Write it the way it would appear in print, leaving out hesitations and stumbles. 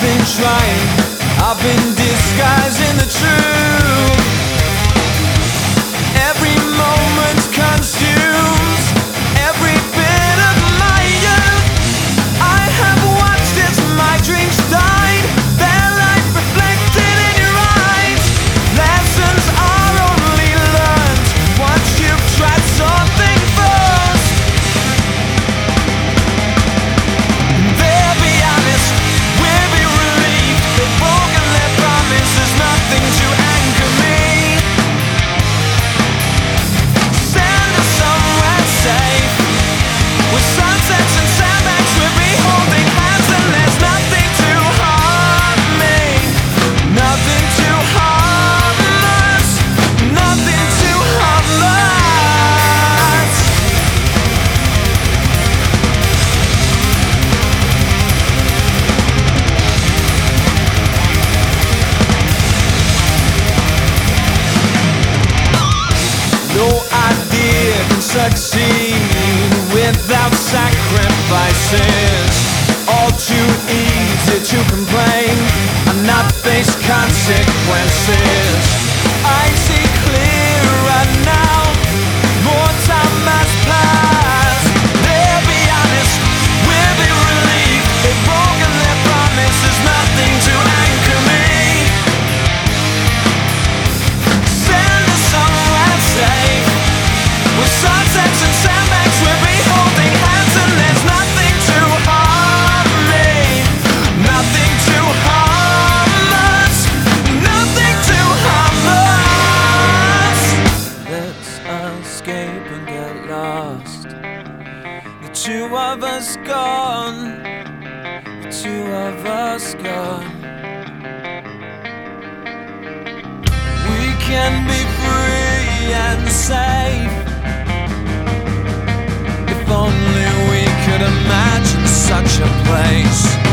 been trying, I've been disguising the truth. Every moment consumes every bit of my youth. I have watched as my dreams died, their life reflected in your eyes. Lessons are only learned once you've tried something first. They'll be honest, we'll be relieved. They've broken their promise, there's nothing to anchor me. Send us somewhere safe, with sunsets and sandbags we'll be holding hands, and there's nothing to harm me, nothing to harm us, nothing to harm us. No idea can succeed without sacrifices. All too easy to complain and not face consequences. I see clearer now, more time has passed. They'll be honest, we'll be relieved. They've broken their promise, there's nothing to anchor me. Send us somewhere safe, with sunsets and sandbags we'll be holding hands, and there's nothing to harm me, nothing to harm us, nothing to harm us. Let's escape and get lost, the two of us gone, the two of us gone. We can be free and safe. If only we could imagine such a place.